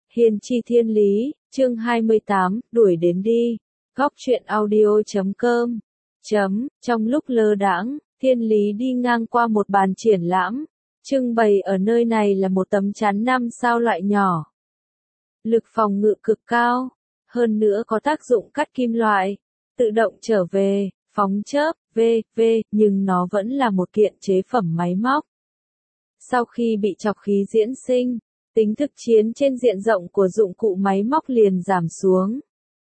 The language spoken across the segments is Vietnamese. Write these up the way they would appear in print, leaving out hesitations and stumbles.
Hiên chi thiên lý, chương 28, đuổi đến đi. Góc truyện audio.com. Trong lúc lơ đãng, thiên lý đi ngang qua một bàn triển lãm. Trưng bày ở nơi này là một tấm chắn 5 sao loại nhỏ. Lực phòng ngự cực cao, hơn nữa có tác dụng cắt kim loại, tự động trở về, phóng chớp, nhưng nó vẫn là một kiện chế phẩm máy móc. Sau khi bị chọc khí diễn sinh, tính thực chiến trên diện rộng của dụng cụ máy móc liền giảm xuống.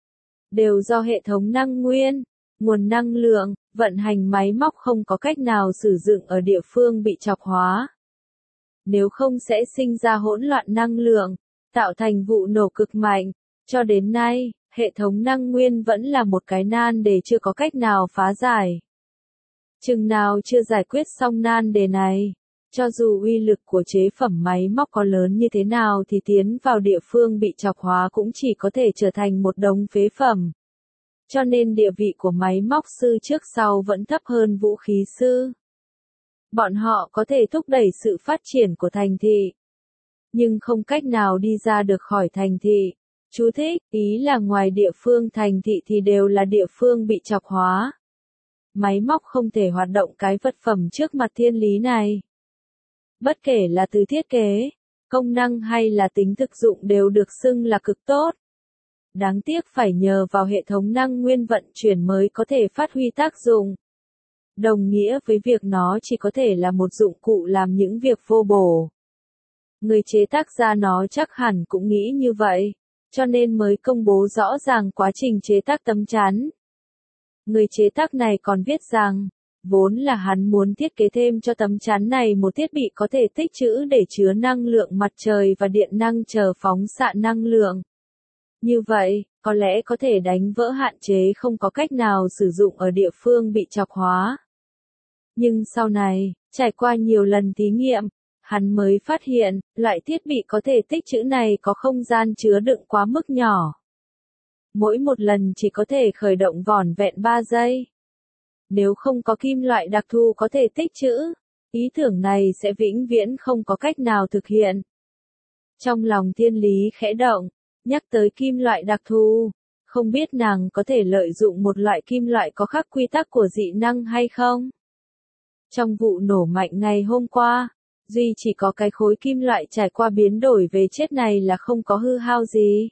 Đều do hệ thống năng nguyên, nguồn năng lượng, vận hành máy móc không có cách nào sử dụng ở địa phương bị chọc hóa. Nếu không sẽ sinh ra hỗn loạn năng lượng, tạo thành vụ nổ cực mạnh. Cho đến nay, hệ thống năng nguyên vẫn là một cái nan đề chưa có cách nào phá giải. Chừng nào chưa giải quyết xong nan đề này, cho dù uy lực của chế phẩm máy móc có lớn như thế nào thì tiến vào địa phương bị chọc hóa cũng chỉ có thể trở thành một đống phế phẩm. Cho nên địa vị của máy móc sư trước sau vẫn thấp hơn vũ khí sư. Bọn họ có thể thúc đẩy sự phát triển của thành thị, nhưng không cách nào đi ra được khỏi thành thị. Chú thích, ý là ngoài địa phương thành thị thì đều là địa phương bị chọc hóa. Máy móc không thể hoạt động cái vật phẩm trước mặt thiên lý này. Bất kể là từ thiết kế, công năng hay là tính thực dụng đều được xưng là cực tốt. Đáng tiếc phải nhờ vào hệ thống năng nguyên vận chuyển mới có thể phát huy tác dụng. Đồng nghĩa với việc nó chỉ có thể là một dụng cụ làm những việc vô bổ. Người chế tác ra nó chắc hẳn cũng nghĩ như vậy, cho nên mới công bố rõ ràng quá trình chế tác tấm chắn. Người chế tác này còn viết rằng, vốn là hắn muốn thiết kế thêm cho tấm chắn này một thiết bị có thể tích trữ để chứa năng lượng mặt trời và điện năng chờ phóng xạ năng lượng. Như vậy, có lẽ có thể đánh vỡ hạn chế không có cách nào sử dụng ở địa phương bị chọc hóa. Nhưng sau này, trải qua nhiều lần thí nghiệm, hắn mới phát hiện, loại thiết bị có thể tích trữ này có không gian chứa đựng quá mức nhỏ. Mỗi một lần chỉ có thể khởi động vỏn vẹn 3 giây. Nếu không có kim loại đặc thù có thể tích trữ, ý tưởng này sẽ vĩnh viễn không có cách nào thực hiện. Trong lòng thiên lý khẽ động, nhắc tới kim loại đặc thù, không biết nàng có thể lợi dụng một loại kim loại có khác quy tắc của dị năng hay không? Trong vụ nổ mạnh ngày hôm qua, duy chỉ có cái khối kim loại trải qua biến đổi về chất này là không có hư hao gì.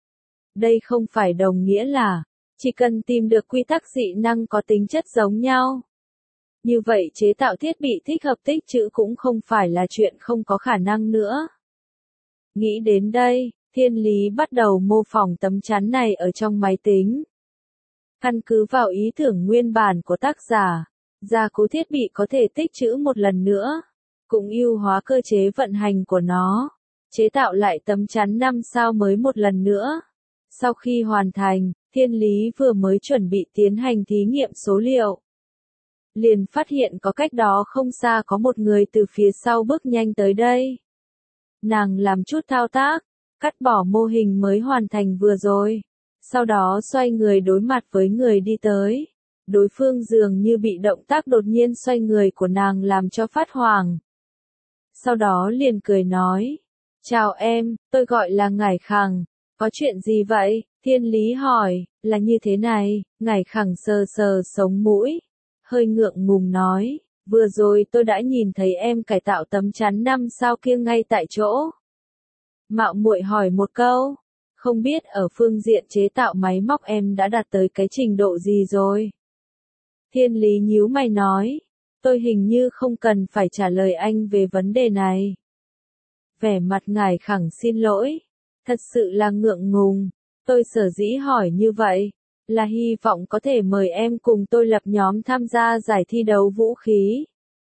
Đây không phải đồng nghĩa là, chỉ cần tìm được quy tắc dị năng có tính chất giống nhau. Như vậy chế tạo thiết bị thích hợp tích trữ cũng không phải là chuyện không có khả năng nữa. Nghĩ đến đây, thiên lý bắt đầu mô phỏng tấm chắn này ở trong máy tính. Căn cứ vào ý tưởng nguyên bản của tác giả, gia cố thiết bị có thể tích trữ một lần nữa, cũng ưu hóa cơ chế vận hành của nó, chế tạo lại tấm chắn 5 sao mới một lần nữa. Sau khi hoàn thành, thiên lý vừa mới chuẩn bị tiến hành thí nghiệm số liệu. Liền phát hiện có cách đó không xa có một người từ phía sau bước nhanh tới đây. Nàng làm chút thao tác, cắt bỏ mô hình mới hoàn thành vừa rồi. Sau đó xoay người đối mặt với người đi tới. Đối phương dường như bị động tác đột nhiên xoay người của nàng làm cho phát hoảng. Sau đó liền cười nói. Chào em, tôi gọi là Ngải Khẳng. Có chuyện gì vậy? Thiên lý hỏi, là như thế này, Ngải Khẳng sờ sờ sống mũi. Hơi ngượng ngùng nói, vừa rồi tôi đã nhìn thấy em cải tạo tấm chắn 5 sao kia ngay tại chỗ. Mạo muội hỏi một câu, không biết ở phương diện chế tạo máy móc em đã đạt tới cái trình độ gì rồi? Thiên lý nhíu mày nói, tôi hình như không cần phải trả lời anh về vấn đề này. Vẻ mặt Ngải Khẳng xin lỗi, thật sự là ngượng ngùng, tôi sở dĩ hỏi như vậy, là hy vọng có thể mời em cùng tôi lập nhóm tham gia giải thi đấu vũ khí.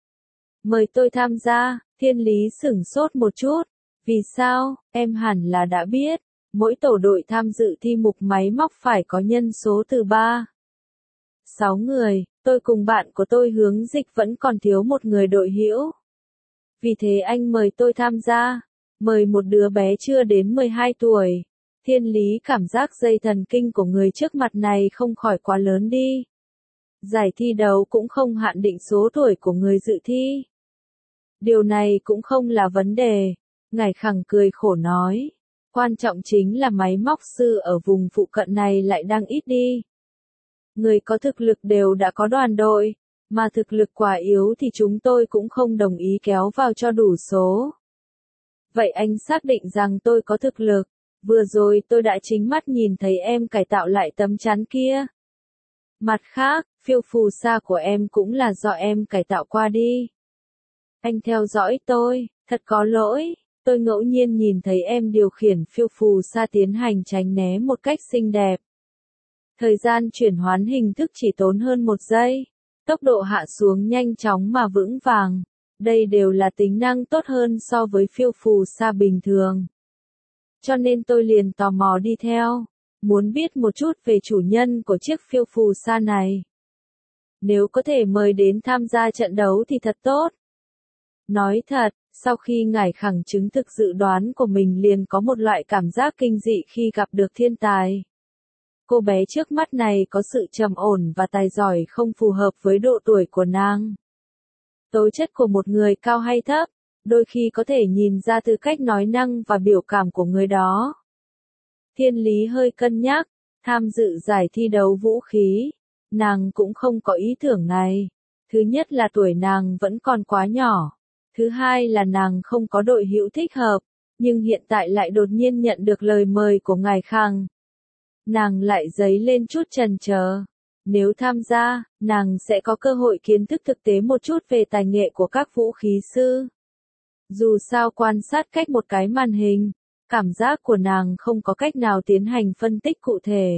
Mời tôi tham gia, thiên lý sửng sốt một chút, vì sao, em hẳn là đã biết, mỗi tổ đội tham dự thi mục máy móc phải có nhân số từ 6 người, tôi cùng bạn của tôi hướng dịch vẫn còn thiếu một người đội hữu. Vì thế anh mời tôi tham gia, mời một đứa bé chưa đến 12 tuổi. Thiên lý cảm giác dây thần kinh của người trước mặt này không khỏi quá lớn đi. Giải thi đấu cũng không hạn định số tuổi của người dự thi. Điều này cũng không là vấn đề. Ngải Khẳng cười khổ nói. Quan trọng chính là máy móc sư ở vùng phụ cận này lại đang ít đi. Người có thực lực đều đã có đoàn đội, mà thực lực quá yếu thì chúng tôi cũng không đồng ý kéo vào cho đủ số. Vậy anh xác định rằng tôi có thực lực, vừa rồi tôi đã chính mắt nhìn thấy em cải tạo lại tấm chắn kia. Mặt khác, phiêu phù sa của em cũng là do em cải tạo qua đi. Anh theo dõi tôi, thật có lỗi, tôi ngẫu nhiên nhìn thấy em điều khiển phiêu phù sa tiến hành tránh né một cách xinh đẹp. Thời gian chuyển hoán hình thức chỉ tốn hơn 1 giây, tốc độ hạ xuống nhanh chóng mà vững vàng. Đây đều là tính năng tốt hơn so với phiêu phù sa bình thường. Cho nên tôi liền tò mò đi theo, muốn biết một chút về chủ nhân của chiếc phiêu phù sa này. Nếu có thể mời đến tham gia trận đấu thì thật tốt. Nói thật, sau khi ngải khẳng chứng thực dự đoán của mình liền có một loại cảm giác kinh dị khi gặp được thiên tài. Cô bé trước mắt này có sự trầm ổn và tài giỏi không phù hợp với độ tuổi của nàng. Tố chất của một người cao hay thấp, đôi khi có thể nhìn ra từ cách nói năng và biểu cảm của người đó. Thiên Lý hơi cân nhắc, tham dự giải thi đấu vũ khí, nàng cũng không có ý tưởng này. Thứ nhất là tuổi nàng vẫn còn quá nhỏ. Thứ hai là nàng không có đội hữu thích hợp, nhưng hiện tại lại đột nhiên nhận được lời mời của ngài Khang. Nàng lại dấy lên chút chần chờ. Nếu tham gia, nàng sẽ có cơ hội kiến thức thực tế một chút về tài nghệ của các vũ khí sư. Dù sao quan sát cách một cái màn hình, cảm giác của nàng không có cách nào tiến hành phân tích cụ thể.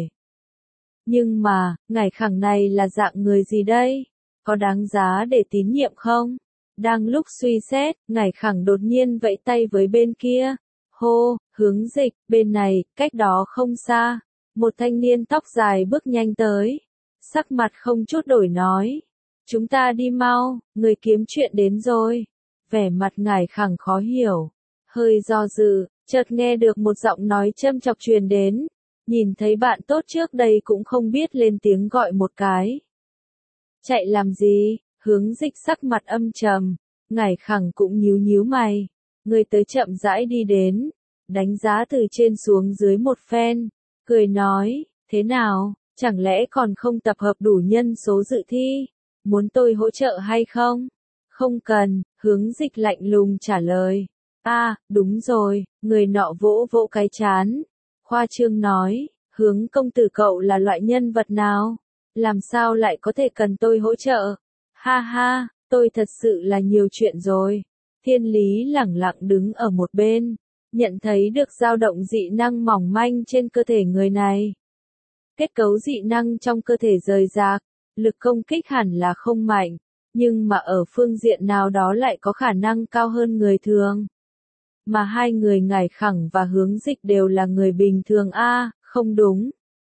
Nhưng mà, ngải khẳng này là dạng người gì đây? Có đáng giá để tín nhiệm không? Đang lúc suy xét, ngải khẳng đột nhiên vẫy tay với bên kia. Hô, Hướng Dịch, bên này, cách đó không xa. Một thanh niên tóc dài bước nhanh tới. Sắc mặt không chút đổi nói. Chúng ta đi mau, người kiếm chuyện đến rồi. Vẻ mặt ngải khẳng khó hiểu. Hơi do dự, chợt nghe được một giọng nói châm chọc truyền đến. Nhìn thấy bạn tốt trước đây cũng không biết lên tiếng gọi một cái. Chạy làm gì? Hướng Dịch sắc mặt âm trầm. Ngải khẳng cũng nhíu nhíu mày. Người tới chậm rãi đi đến. Đánh giá từ trên xuống dưới một phen. Cười nói, thế nào, chẳng lẽ còn không tập hợp đủ nhân số dự thi? Muốn tôi hỗ trợ hay không? Không cần, Hướng Dịch lạnh lùng trả lời. Đúng rồi, người nọ vỗ vỗ cái chán. Khoa trương nói, Hướng công tử cậu là loại nhân vật nào? Làm sao lại có thể cần tôi hỗ trợ? Ha ha, tôi thật sự là nhiều chuyện rồi. Thiên Lý lẳng lặng đứng ở một bên, nhận thấy được dao động dị năng mỏng manh trên cơ thể người này. Kết cấu dị năng trong cơ thể rời rạc, lực công kích hẳn là không mạnh, nhưng mà ở phương diện nào đó lại có khả năng cao hơn người thường. Mà hai người ngải khẳng và Hướng Dịch đều là người bình thường không đúng.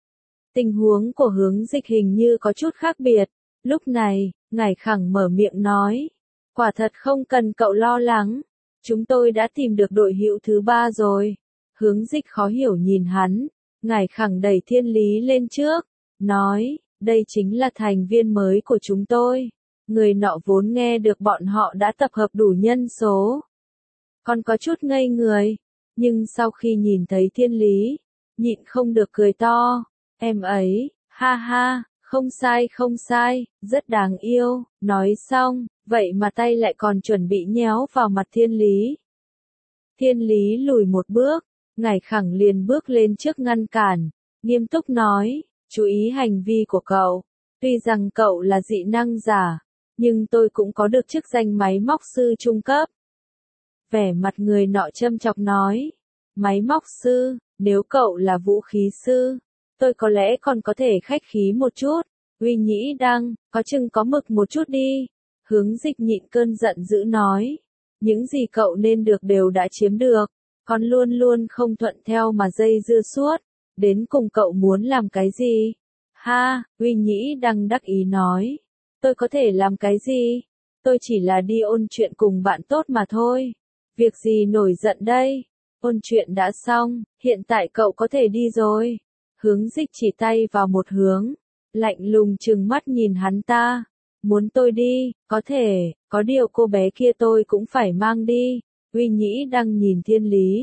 Tình huống của Hướng Dịch hình như có chút khác biệt. Lúc này, ngải khẳng mở miệng nói. Quả thật không cần cậu lo lắng. Chúng tôi đã tìm được đội hữu thứ 3 rồi. Hướng Dịch khó hiểu nhìn hắn. Ngải khẳng đẩy Thiên Lý lên trước. Nói, đây chính là thành viên mới của chúng tôi. Người nọ vốn nghe được bọn họ đã tập hợp đủ nhân số. Còn có chút ngây người. Nhưng sau khi nhìn thấy Thiên Lý, nhịn không được cười to. Em ấy, ha ha, không sai, rất đáng yêu. Nói xong, vậy mà tay lại còn chuẩn bị nhéo vào mặt Thiên Lý. Thiên Lý lùi một bước, ngải khẳng liền bước lên trước ngăn cản, nghiêm túc nói, chú ý hành vi của cậu. Tuy rằng cậu là dị năng giả, nhưng tôi cũng có được chức danh máy móc sư trung cấp. Vẻ mặt người nọ châm chọc nói, máy móc sư, nếu cậu là vũ khí sư, tôi có lẽ còn có thể khách khí một chút. Uy Nhĩ Đăng, có chừng có mực một chút đi. Hướng Dịch nhịn cơn giận dữ nói, những gì cậu nên được đều đã chiếm được, còn luôn luôn không thuận theo mà dây dưa suốt, đến cùng cậu muốn làm cái gì? Ha, Uy Nhĩ Đăng đắc ý nói, tôi có thể làm cái gì? Tôi chỉ là đi ôn chuyện cùng bạn tốt mà thôi. Việc gì nổi giận đây? Ôn chuyện đã xong, hiện tại cậu có thể đi rồi. Hướng Dịch chỉ tay vào một hướng, lạnh lùng trừng mắt nhìn hắn ta. Muốn tôi đi, có thể, có điều cô bé kia tôi cũng phải mang đi. Uy Nhĩ Đăng nhìn Thiên Lý,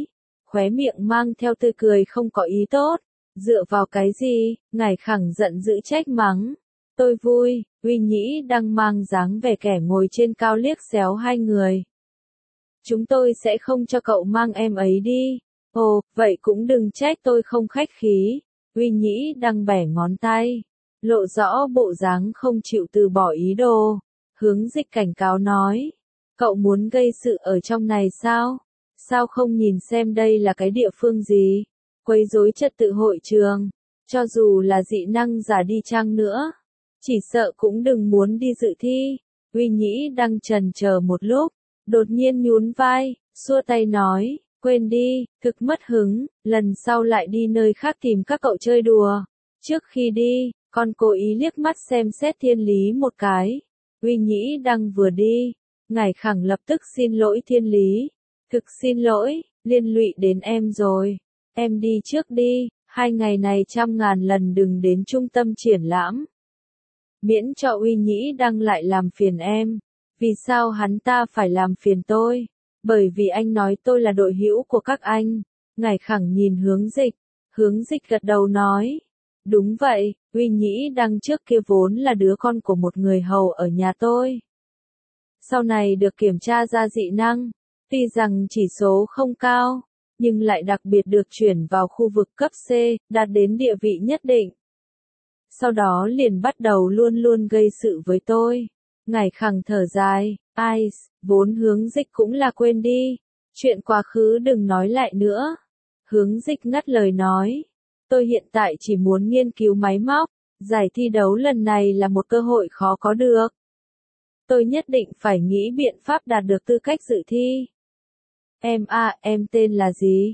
khóe miệng mang theo tươi cười không có ý tốt. Dựa vào cái gì? Ngải Khẳng giận dữ trách mắng. Tôi vui, Uy Nhĩ đang mang dáng vẻ kẻ ngồi trên cao liếc xéo hai người. Chúng tôi sẽ không cho cậu mang em ấy đi. Ồ, vậy cũng đừng trách tôi không khách khí. Uy Nhĩ đang bẻ ngón tay, lộ rõ bộ dáng không chịu từ bỏ ý đồ. Hướng Dịch cảnh cáo nói. Cậu muốn gây sự ở trong này sao? Sao không nhìn xem đây là cái địa phương gì? Quấy rối trật tự hội trường. Cho dù là dị năng giả đi chăng nữa, chỉ sợ cũng đừng muốn đi dự thi. Uy Nhĩ đang chần chờ một lúc, đột nhiên nhún vai, xua tay nói, quên đi, thực mất hứng, lần sau lại đi nơi khác tìm các cậu chơi đùa. Trước khi đi, con cố ý liếc mắt xem xét Thiên Lý một cái. Uy Nhĩ đang vừa đi, Ngải Khẳng lập tức xin lỗi Thiên Lý. Thực xin lỗi, liên lụy đến em rồi. Em đi trước đi, 2 ngày này 100.000 lần đừng đến trung tâm triển lãm. Miễn cho Uy Nhĩ đang lại làm phiền em. Vì sao hắn ta phải làm phiền tôi? Bởi vì anh nói tôi là đội hữu của các anh. Ngải Khẳng nhìn Hướng Dịch. Hướng Dịch gật đầu nói. Đúng vậy, Uy Nhĩ đang trước kia vốn là đứa con của một người hầu ở nhà tôi. Sau này được kiểm tra ra dị năng. Tuy rằng chỉ số không cao, nhưng lại đặc biệt được chuyển vào khu vực cấp C, đạt đến địa vị nhất định. Sau đó liền bắt đầu luôn luôn gây sự với tôi. Ngải Khẳng thở dài, ai, vốn Hướng Dịch cũng là quên đi. Chuyện quá khứ đừng nói lại nữa. Hướng Dịch ngắt lời nói. Tôi hiện tại chỉ muốn nghiên cứu máy móc. Giải thi đấu lần này là một cơ hội khó có được. Tôi nhất định phải nghĩ biện pháp đạt được tư cách dự thi. Em tên là gì?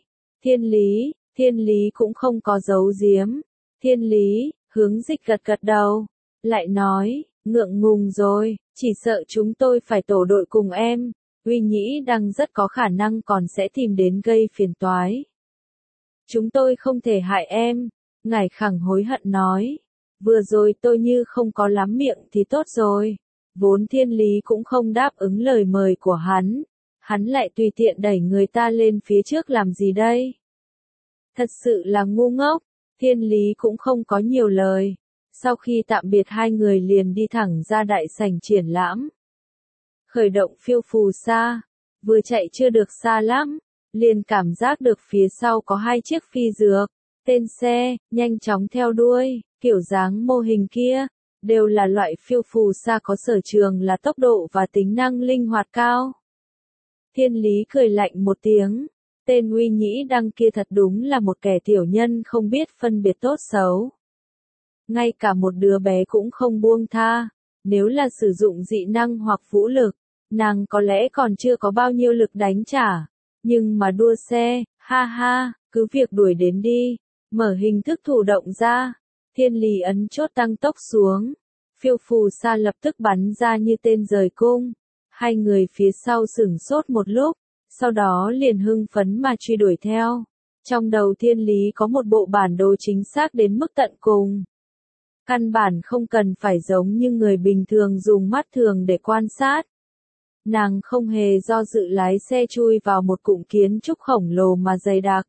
Thiên Lý cũng không có giấu giếm. Thiên Lý, Hướng Dịch gật gật đầu. Lại nói, ngượng ngùng rồi, chỉ sợ chúng tôi phải tổ đội cùng em. Uy Nhĩ đang rất có khả năng còn sẽ tìm đến gây phiền toái. Chúng tôi không thể hại em. Ngải Khẳng hối hận nói. Vừa rồi tôi như không có lắm miệng thì tốt rồi. Vốn Thiên Lý cũng không đáp ứng lời mời của hắn. Hắn lại tùy tiện đẩy người ta lên phía trước làm gì đây? Thật sự là ngu ngốc. Thiên Lý cũng không có nhiều lời. Sau khi tạm biệt hai người liền đi thẳng ra đại sảnh triển lãm. Khởi động phiêu phù xa. Vừa chạy chưa được xa lắm, liền cảm giác được phía sau có 2 chiếc phi dược. Tên xe, nhanh chóng theo đuôi, kiểu dáng mô hình kia. Đều là loại phiêu phù xa có sở trường là tốc độ và tính năng linh hoạt cao. Thiên Lý cười lạnh một tiếng. Tên Uy Nhĩ đăng kia thật đúng là một kẻ tiểu nhân không biết phân biệt tốt xấu. Ngay cả một đứa bé cũng không buông tha. Nếu là sử dụng dị năng hoặc vũ lực, nàng có lẽ còn chưa có bao nhiêu lực đánh trả. Nhưng mà đua xe, ha ha, cứ việc đuổi đến đi. Mở hình thức thủ động ra. Thiên Lý ấn chốt tăng tốc xuống. Phiêu phù xa lập tức bắn ra như tên rời cung. Hai người phía sau sửng sốt một lúc, sau đó liền hưng phấn mà truy đuổi theo. Trong đầu Thiên Lý có một bộ bản đồ chính xác đến mức tận cùng. Căn bản không cần phải giống như người bình thường dùng mắt thường để quan sát. Nàng không hề do dự lái xe chui vào một cụm kiến trúc khổng lồ mà dày đặc.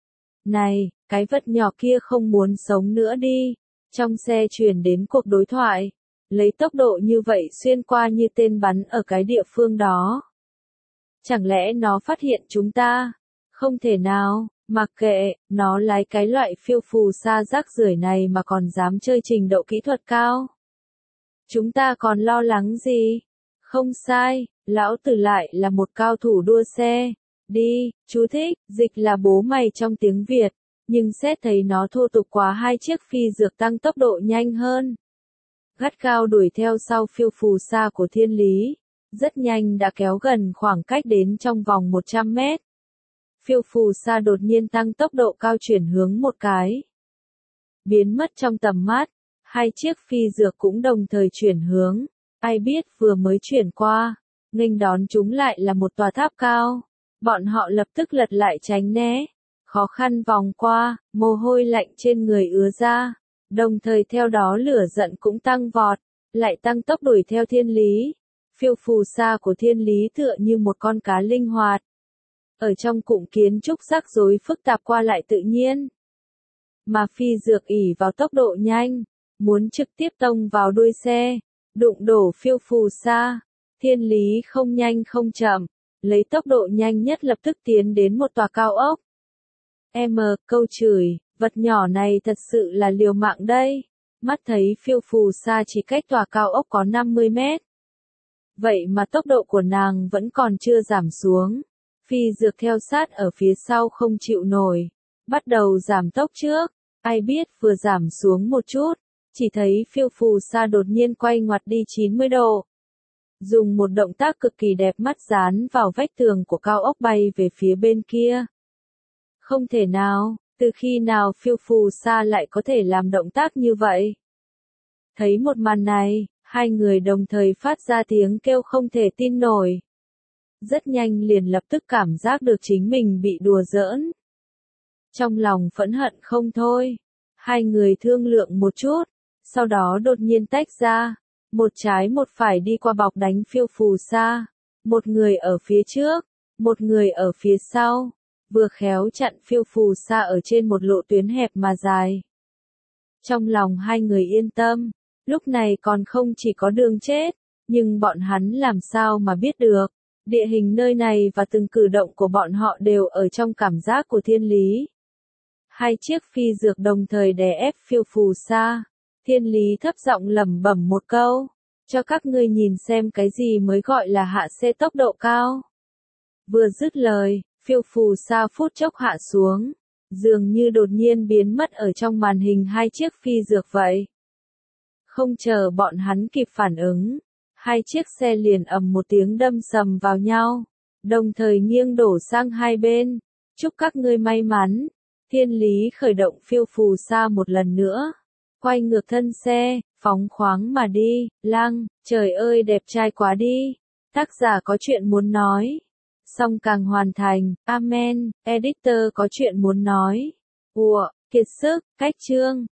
Này, cái vật nhỏ kia không muốn sống nữa đi. Trong xe truyền đến cuộc đối thoại. Lấy tốc độ như vậy xuyên qua như tên bắn ở cái địa phương đó. Chẳng lẽ nó phát hiện chúng ta? Không thể nào, mặc kệ, nó lái cái loại phiêu phù xa rác rưởi này mà còn dám chơi trình độ kỹ thuật cao. Chúng ta còn lo lắng gì? Không sai, lão tử lại là một cao thủ đua xe. Đi, chú thích, dịch là bố mày trong tiếng Việt, nhưng xét thấy nó thô tục quá 2 chiếc phi dược tăng tốc độ nhanh hơn. Gắt gao đuổi theo sau phiêu phù xa của Thiên Lý, rất nhanh đã kéo gần khoảng cách đến trong vòng 100 mét. Phiêu phù xa đột nhiên tăng tốc độ cao chuyển hướng một cái. Biến mất trong tầm mắt, 2 chiếc phi dược cũng đồng thời chuyển hướng. Ai biết vừa mới chuyển qua, nghênh đón chúng lại là một tòa tháp cao. Bọn họ lập tức lật lại tránh né. Khó khăn vòng qua, mồ hôi lạnh trên người ứa ra. Đồng thời theo đó lửa giận cũng tăng vọt, lại tăng tốc đuổi theo Thiên Lý. Phiêu phù xa của Thiên Lý tựa như một con cá linh hoạt. ở trong cụm kiến trúc rắc rối phức tạp qua lại tự nhiên. Mà phi dược ỷ vào tốc độ nhanh, muốn trực tiếp tông vào đuôi xe, đụng đổ phiêu phù sa. Thiên lý không nhanh không chậm, lấy tốc độ nhanh nhất lập tức tiến đến một tòa cao ốc. Câu chửi, vật nhỏ này thật sự là liều mạng đây. Mắt thấy phiêu phù sa chỉ cách tòa cao ốc có 50 mét. Vậy mà tốc độ của nàng vẫn còn chưa giảm xuống. Phi dược theo sát ở phía sau không chịu nổi, bắt đầu giảm tốc trước. Ai biết vừa giảm xuống một chút, chỉ thấy phiêu phù sa đột nhiên quay ngoặt đi 90 độ. Dùng một động tác cực kỳ đẹp mắt dán vào vách tường của cao ốc bay về phía bên kia. Không thể nào, từ khi nào phiêu phù sa lại có thể làm động tác như vậy? Thấy một màn này, hai người đồng thời phát ra tiếng kêu không thể tin nổi. Rất nhanh liền lập tức cảm giác được chính mình bị đùa giỡn. Trong lòng phẫn hận không thôi, hai người thương lượng một chút, sau đó đột nhiên tách ra, một trái một phải đi qua bọc đánh phiêu phù sa, một người ở phía trước, một người ở phía sau, vừa khéo chặn phiêu phù sa ở trên một lộ tuyến hẹp mà dài. Trong lòng hai người yên tâm, lúc này còn không chỉ có đường chết, nhưng bọn hắn làm sao mà biết được, địa hình nơi này và từng cử động của bọn họ đều ở trong cảm giác của thiên lý. Hai chiếc phi dược đồng thời đè ép phiêu phù sa. Thiên lý thấp giọng lẩm bẩm một câu, cho các ngươi nhìn xem cái gì mới gọi là hạ xe tốc độ cao. Vừa dứt lời, phiêu phù sa phút chốc hạ xuống, dường như đột nhiên biến mất ở trong màn hình hai chiếc phi dược vậy. Không chờ bọn hắn kịp phản ứng, hai chiếc xe liền ầm một tiếng đâm sầm vào nhau, đồng thời nghiêng đổ sang hai bên. Chúc các ngươi may mắn. Thiên lý khởi động phiêu phù sa một lần nữa, quay ngược thân xe, phóng khoáng mà đi. Lăng, trời ơi đẹp trai quá đi. Tác giả có chuyện muốn nói. Song càng hoàn thành, amen. Editor có chuyện muốn nói. Ủa, kiệt sức, cách chương.